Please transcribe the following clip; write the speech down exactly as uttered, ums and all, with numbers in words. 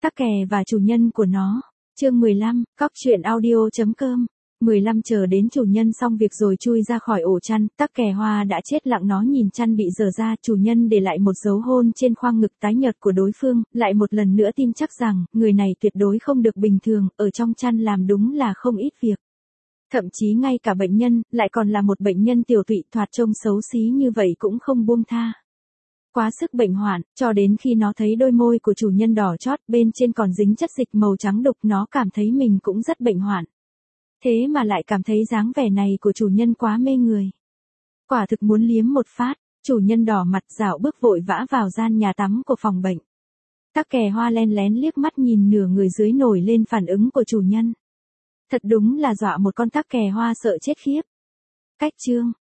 Tắc kè và chủ nhân của nó. Chương mười lăm, cóc truyện audio chấm com. mười lăm chờ đến chủ nhân xong việc rồi chui ra khỏi ổ chăn, tắc kè hoa đã chết lặng, nó nhìn chăn bị dở ra, chủ nhân để lại một dấu hôn trên khoang ngực tái nhợt của đối phương, lại một lần nữa tin chắc rằng, người này tuyệt đối không được bình thường, ở trong chăn làm đúng là không ít việc. Thậm chí ngay cả bệnh nhân, lại còn là một bệnh nhân tiểu tụy thoạt trông xấu xí như vậy cũng không buông tha. Quá sức bệnh hoạn, cho đến khi nó thấy đôi môi của chủ nhân đỏ chót, bên trên còn dính chất dịch màu trắng đục, nó cảm thấy mình cũng rất bệnh hoạn. Thế mà lại cảm thấy dáng vẻ này của chủ nhân quá mê người. Quả thực muốn liếm một phát, chủ nhân đỏ mặt dạo bước vội vã vào gian nhà tắm của phòng bệnh. Tắc kè hoa len lén liếc mắt nhìn nửa người dưới nổi lên phản ứng của chủ nhân. Thật đúng là dọa một con tắc kè hoa sợ chết khiếp. Cách chương,